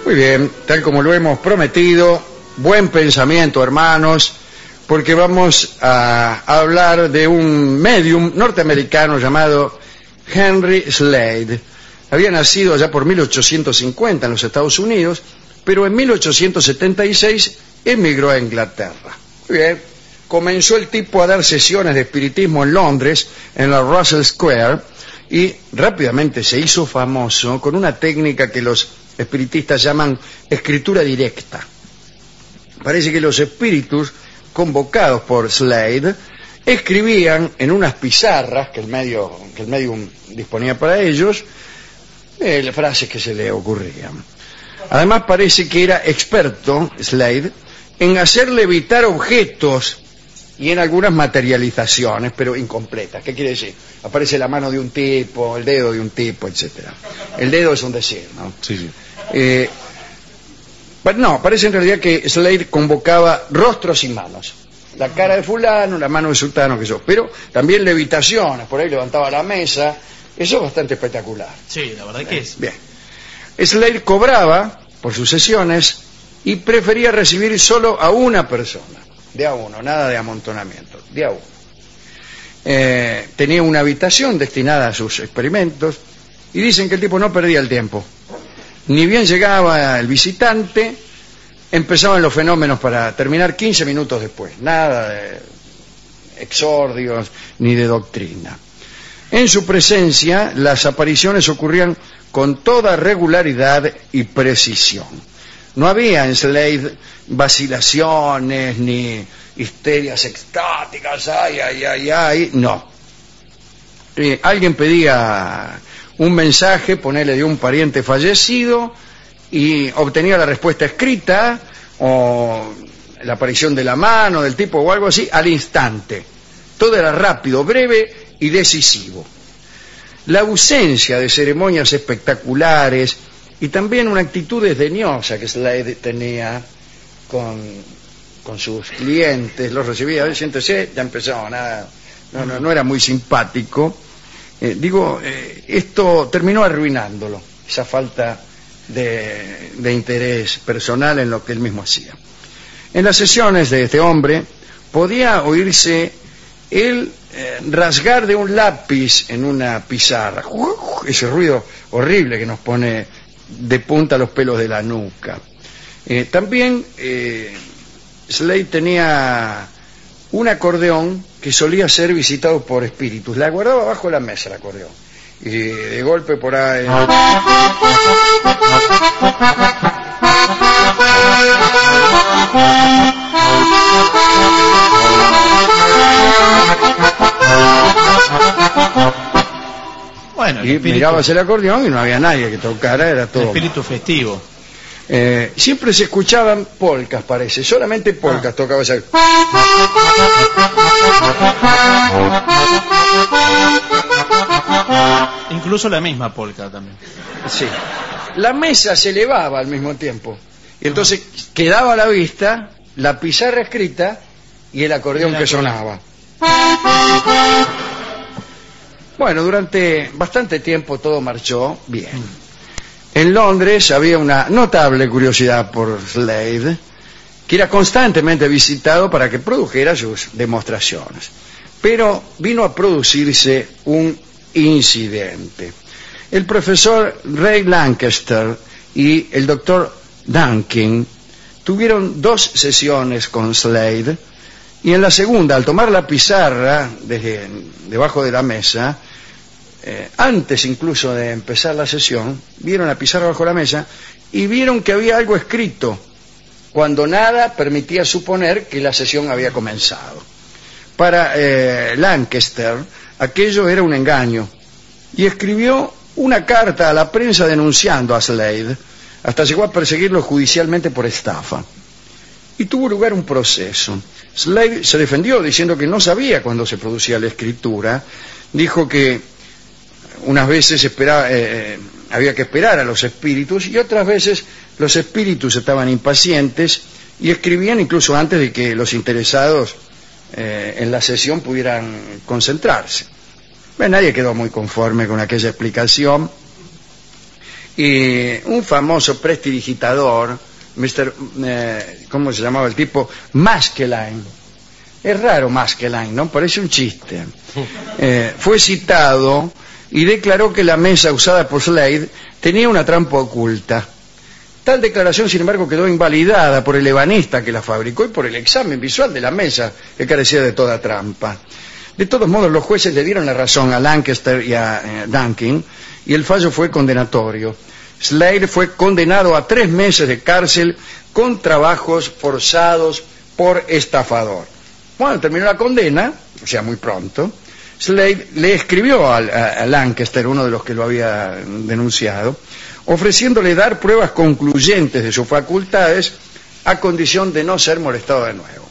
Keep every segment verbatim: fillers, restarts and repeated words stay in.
Muy bien, tal como lo hemos prometido, buen pensamiento, hermanos, porque vamos a hablar de un medium norteamericano llamado Henry Slade. Había nacido allá por mil ochocientos cincuenta en los Estados Unidos, pero en mil ochocientos setenta y seis emigró a Inglaterra. Muy bien, comenzó el tipo a dar sesiones de espiritismo en Londres, en la Russell Square, y rápidamente se hizo famoso con una técnica que los espiritistas llaman escritura directa. Parece que los espíritus convocados por Slade escribían en unas pizarras que el medio que el medium disponía para ellos eh, las frases que se le ocurrían. Además parece que era experto Slade en hacer levitar objetos y en algunas materializaciones, pero incompletas. ¿Qué quiere decir? Aparece la mano de un tipo, el dedo de un tipo, etcétera. El dedo es un decir, ¿no? Sí, sí. Eh, no, parece en realidad que Slade convocaba rostros y manos. La cara de fulano, la mano de sultano, que yo. Pero también levitaciones, por ahí levantaba la mesa. Eso es bastante espectacular. Sí, la verdad que es. Bien. Slade cobraba por sus sesiones y prefería recibir solo a una persona. De a uno, nada de amontonamiento, de a uno. Eh, tenía una habitación destinada a sus experimentos y dicen que el tipo no perdía el tiempo. Ni bien llegaba el visitante, empezaban los fenómenos para terminar quince minutos después. Nada de exordios ni de doctrina. En su presencia, las apariciones ocurrían con toda regularidad y precisión. No había en Slade vacilaciones ni histerias extáticas, ay, ay, ay, ay, no. Eh, alguien pedía un mensaje, ponele de un pariente fallecido, y obtenía la respuesta escrita, o la aparición de la mano del tipo o algo así, al instante. Todo era rápido, breve y decisivo. La ausencia de ceremonias espectaculares y también una actitud desdeñosa que Slade tenía con, con sus clientes, los recibía, a ver, siéntese, ya empezó, nada, no, no, no era muy simpático. Eh, digo, eh, esto terminó arruinándolo, esa falta de, de interés personal en lo que él mismo hacía. En las sesiones de este hombre podía oírse el eh, rasgar de un lápiz en una pizarra, ese ruido horrible que nos pone de punta los pelos de la nuca. Eh, también eh, Slade tenía un acordeón que solía ser visitado por espíritus. La guardaba bajo la mesa el acordeón. Y de golpe por ahí... Bueno, y espíritu... mirabas el acordeón y no había nadie que tocara, era todo... El espíritu festivo. Eh, siempre se escuchaban polcas, parece, solamente polcas ah. tocaba ese... Incluso la misma polca también. Sí. La mesa se elevaba al mismo tiempo y entonces quedaba a la vista la pizarra escrita y el acordeón el que sonaba. Bueno, durante bastante tiempo todo marchó bien. En Londres había una notable curiosidad por Slade, que era constantemente visitado para que produjera sus demostraciones. Pero vino a producirse un incidente. El profesor Ray Lancaster y el doctor Duncan tuvieron dos sesiones con Slade, y en la segunda, al tomar la pizarra desde debajo de la mesa, Eh, antes incluso de empezar la sesión, vieron la pizarra bajo la mesa y vieron que había algo escrito, cuando nada permitía suponer que la sesión había comenzado. Para eh, Lancaster, aquello era un engaño, y escribió una carta a la prensa denunciando a Slade, hasta llegó a perseguirlo judicialmente por estafa. Y tuvo lugar un proceso. Slade se defendió diciendo que no sabía cuándo se producía la escritura, dijo que unas veces esperaba, eh, había que esperar a los espíritus y otras veces los espíritus estaban impacientes y escribían incluso antes de que los interesados eh, en la sesión pudieran concentrarse. Bueno, nadie quedó muy conforme con aquella explicación Y un famoso prestidigitador, mister Eh, ¿cómo se llamaba el tipo? Maskelyne. Es raro Maskelyne, ¿no? Parece un chiste. Eh, fue citado y declaró que la mesa usada por Slade tenía una trampa oculta. Tal declaración, sin embargo, quedó invalidada por el ebanista que la fabricó y por el examen visual de la mesa, que carecía de toda trampa. De todos modos, los jueces le dieron la razón a Lancaster y a eh, Duncan, y el fallo fue condenatorio. Slade fue condenado a tres meses de cárcel con trabajos forzados por estafador. Cuando terminó la condena, o sea, muy pronto, Slade le escribió a, a, a Lancaster, uno de los que lo había denunciado, ofreciéndole dar pruebas concluyentes de sus facultades a condición de no ser molestado de nuevo.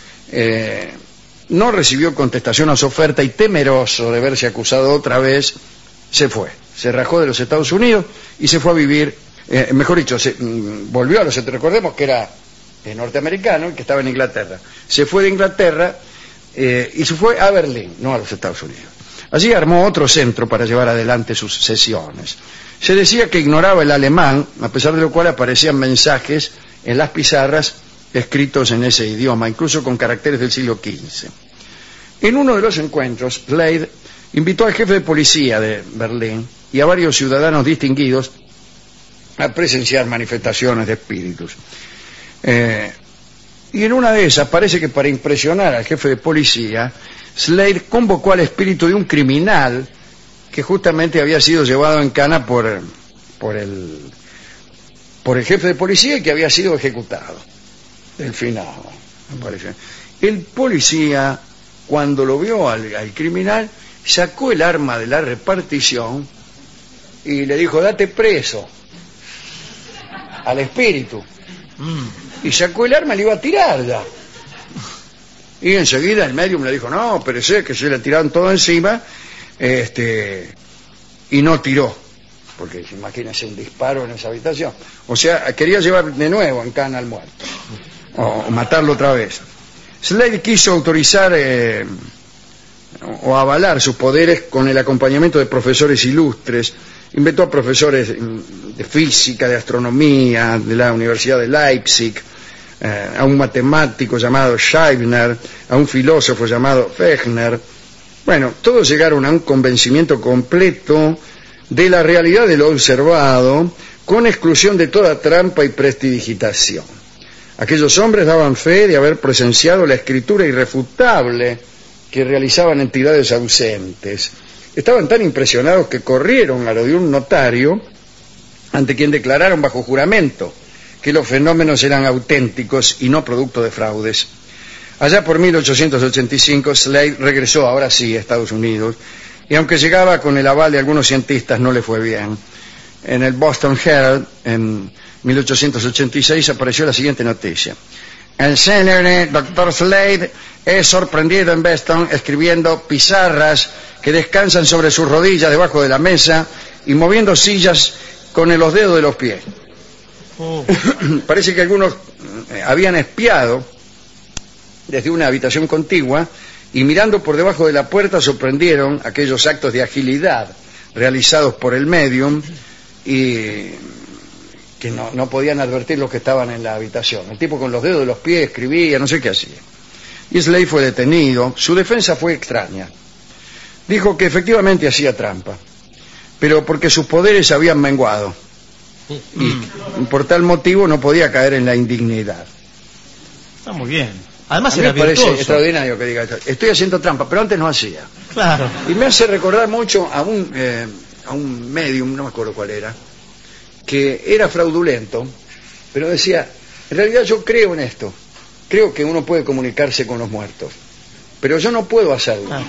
Eh, no recibió contestación a su oferta y, temeroso de verse acusado otra vez, se fue. Se rajó de los Estados Unidos y se fue a vivir, eh, mejor dicho, se, mm, volvió a los Estados Unidos. Recordemos que era eh, norteamericano y que estaba en Inglaterra. Se fue de Inglaterra eh, y se fue a Berlín, no a los Estados Unidos. Allí armó otro centro para llevar adelante sus sesiones. Se decía que ignoraba el alemán, a pesar de lo cual aparecían mensajes en las pizarras escritos en ese idioma, incluso con caracteres del siglo quince. En uno de los encuentros, Slade invitó al jefe de policía de Berlín y a varios ciudadanos distinguidos a presenciar manifestaciones de espíritus. Eh, y en una de esas, parece que para impresionar al jefe de policía, Slade convocó al espíritu de un criminal que justamente había sido llevado en cana por, por, el, por el jefe de policía y que había sido ejecutado. El final, me parece. El policía, cuando lo vio al, al criminal, sacó el arma de la repartición y le dijo: date preso al espíritu. Mm. Y sacó el arma y le iba a tirar ya. Y enseguida el médium le dijo: no, pero sé que se le tiraron todo encima, este, y no tiró, porque imagínense un disparo en esa habitación. O sea, quería llevar de nuevo en cana al muerto, o, o matarlo otra vez. Slade quiso autorizar eh, o avalar sus poderes con el acompañamiento de profesores ilustres. Inventó a profesores de física, de astronomía, de la Universidad de Leipzig, eh, a un matemático llamado Scheibner, a un filósofo llamado Fechner. Bueno, todos llegaron a un convencimiento completo de la realidad de lo observado, con exclusión de toda trampa y prestidigitación. Aquellos hombres daban fe de haber presenciado la escritura irrefutable que realizaban entidades ausentes. Estaban tan impresionados que corrieron a lo de un notario, ante quien declararon bajo juramento que los fenómenos eran auténticos y no producto de fraudes. Allá por mil ochocientos ochenta y cinco, Slade regresó, ahora sí, a Estados Unidos, y aunque llegaba con el aval de algunos cientistas, no le fue bien. En el Boston Herald, en mil ochocientos ochenta y seis, apareció la siguiente noticia: el célebre doctor Slade es sorprendido en Boston escribiendo pizarras que descansan sobre sus rodillas debajo de la mesa y moviendo sillas con los dedos de los pies. Oh. Parece que algunos habían espiado desde una habitación contigua y, mirando por debajo de la puerta, sorprendieron aquellos actos de agilidad realizados por el medium y que no, no podían advertir los que estaban en la habitación. El tipo con los dedos de los pies escribía, no sé qué hacía. Y Slade fue detenido. Su defensa fue extraña. Dijo que efectivamente hacía trampa, pero porque sus poderes habían menguado y por tal motivo no podía caer en la indignidad. Está muy bien. Además, a mí era me parece virtuoso. extraordinario que diga esto. Estoy haciendo trampa, pero antes no hacía. Claro. Y me hace recordar mucho a un eh, a un medium, no me acuerdo cuál era, que era fraudulento, pero decía: en realidad yo creo en esto, creo que uno puede comunicarse con los muertos, pero yo no puedo hacerlo. Ah.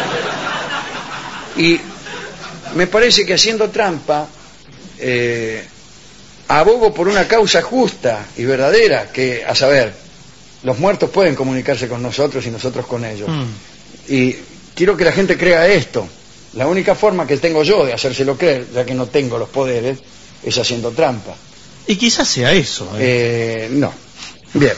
Y me parece que haciendo trampa eh, abogo por una causa justa y verdadera, que, a saber, los muertos pueden comunicarse con nosotros y nosotros con ellos. Mm. Y quiero que la gente crea esto. La única forma que tengo yo de hacérselo creer, ya que no tengo los poderes, es haciendo trampa. Y quizás sea eso. ¿eh? Eh, no. Bien.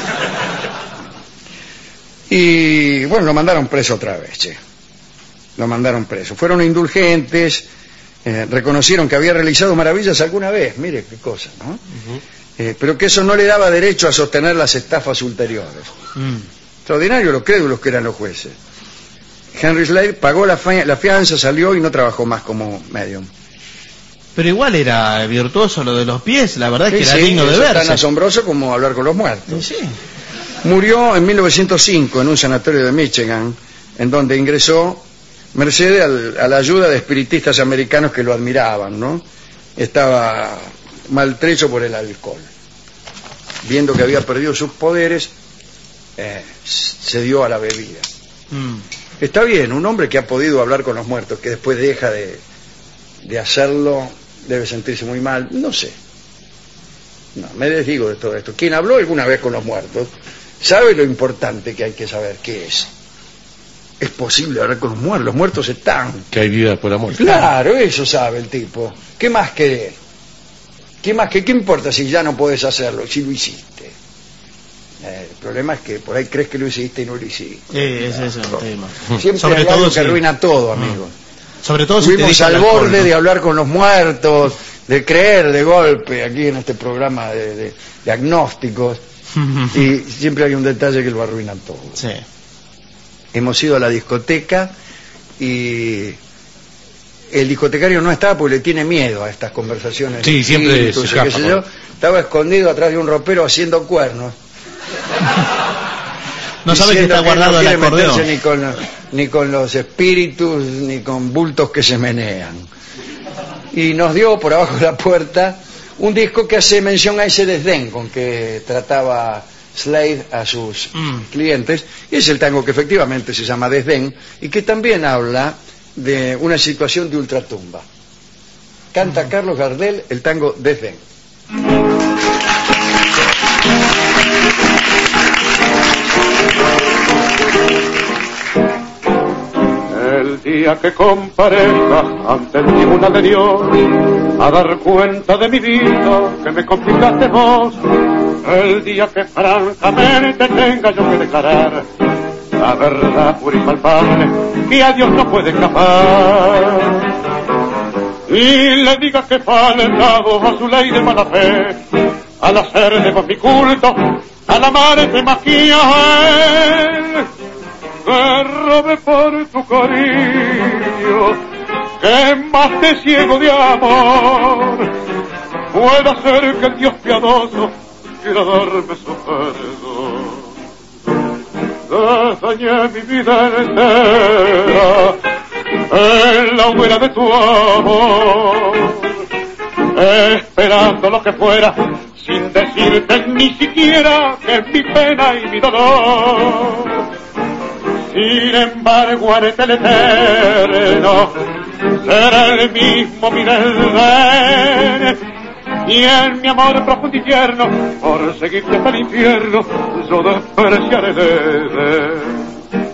Y bueno, lo mandaron preso otra vez, che. Lo mandaron preso. Fueron indulgentes eh, reconocieron que había realizado maravillas alguna vez, mire qué cosa, ¿no? Uh-huh. eh, pero que eso no le daba derecho a sostener las estafas ulteriores. Mm. Extraordinario los crédulos que eran los jueces. Henry Slade pagó la, fi- la fianza, salió y no trabajó más como medium. Pero igual era virtuoso lo de los pies, la verdad es sí, que era sí, digno de eso verse. Es tan asombroso como hablar con los muertos. Sí, sí. Murió en mil novecientos cinco en un sanatorio de Michigan, en donde ingresó merced al, a la ayuda de espiritistas americanos que lo admiraban, ¿no? Estaba maltrecho por el alcohol. Viendo que había perdido sus poderes, eh, se dio a la bebida. Mm. Está bien, un hombre que ha podido hablar con los muertos, que después deja de, de hacerlo, debe sentirse muy mal, no sé. No, me desdigo de todo esto. Quien habló alguna vez con los muertos sabe lo importante que hay que saber qué es. Es posible hablar con los muertos, los muertos están. Que hay vida después de la muerte. Claro, eso sabe el tipo. ¿Qué más querés? ¿Qué más que qué importa si ya no podés hacerlo, si lo hiciste? Eh, el problema es que por ahí crees que lo hiciste y no lo hiciste. Sí, ese es el tema. Siempre Sobre hay todo algo si... que arruina todo, amigo. Sobre todo si Fuimos te al alcohol, borde ¿no? de hablar con los muertos, de creer de golpe aquí en este programa de, de, de agnósticos, y siempre hay un detalle que lo arruina todo. Sí. Hemos ido a la discoteca y el discotecario no estaba porque le tiene miedo a estas conversaciones. Sí, siempre se escapa, qué sé yo. Estaba escondido atrás de un ropero haciendo cuernos. No sabe que está guardado el no acordeón. Ni con, ni con los espíritus, ni con bultos que se menean. Y nos dio por abajo de la puerta un disco que hace mención a ese desdén con que trataba Slade a sus mm. clientes. Y es el tango que efectivamente se llama Desdén y que también habla de una situación de ultratumba. Canta mm. Carlos Gardel el tango Desdén. El día que compareja ante el tribunal de Dios a dar cuenta de mi vida que me complicaste vos, el día que francamente tenga yo que declarar la verdad pura y palpable que a Dios no puede escapar, y le diga que faltado a su ley de mala fe al hacerle más mi culto, al amarte más que a él, que robe por tu cariño, que más te ciego de amor, pueda ser que el Dios piadoso quiera darme su perdón. Dañé mi vida entera en la hoguera de tu amor, esperando lo que fuera, sin decirte ni siquiera que es mi pena y mi dolor. Sin embargo, ante el eterno será el mismo mi desdén, y en mi amor profundo y tierno, por seguirte hasta el infierno, yo despreciaré el desdén.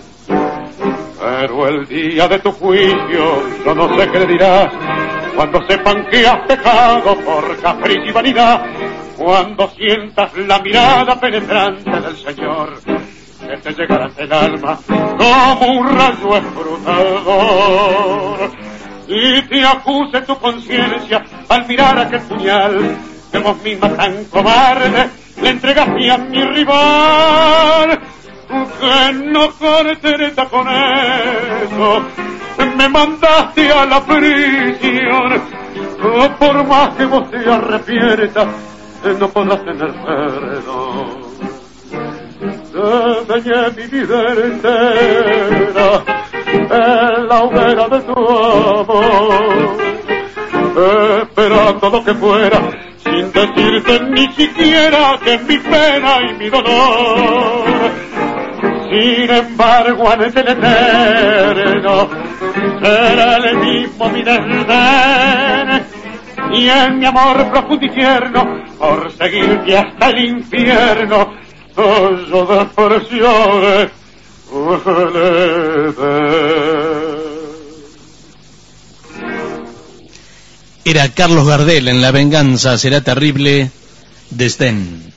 Pero el día de tu juicio, yo no sé qué le dirás, cuando sepan que has pecado por capricho y vanidad, cuando sientas la mirada penetrante del Señor, que te llegará ante el alma como un rayo escrutador, y te acuse tu conciencia al mirar aquel puñal que vos misma tan cobarde le entregaste a mi rival, que no contenta con eso me mandaste a la prisión, por más que vos te arrepientas no podrás tener perdón. Dañé mi vida entera en la hoguera de tu amor, esperando lo que fuera, sin decirte ni siquiera que es mi pena y mi dolor. Sin embargo, ante el eterno será el mismo mi desdén, y en mi amor profundo y tierno, por seguirte hasta el infierno, yo despreciaré el desdén. Era Carlos Gardel en La venganza será terrible, Desdén.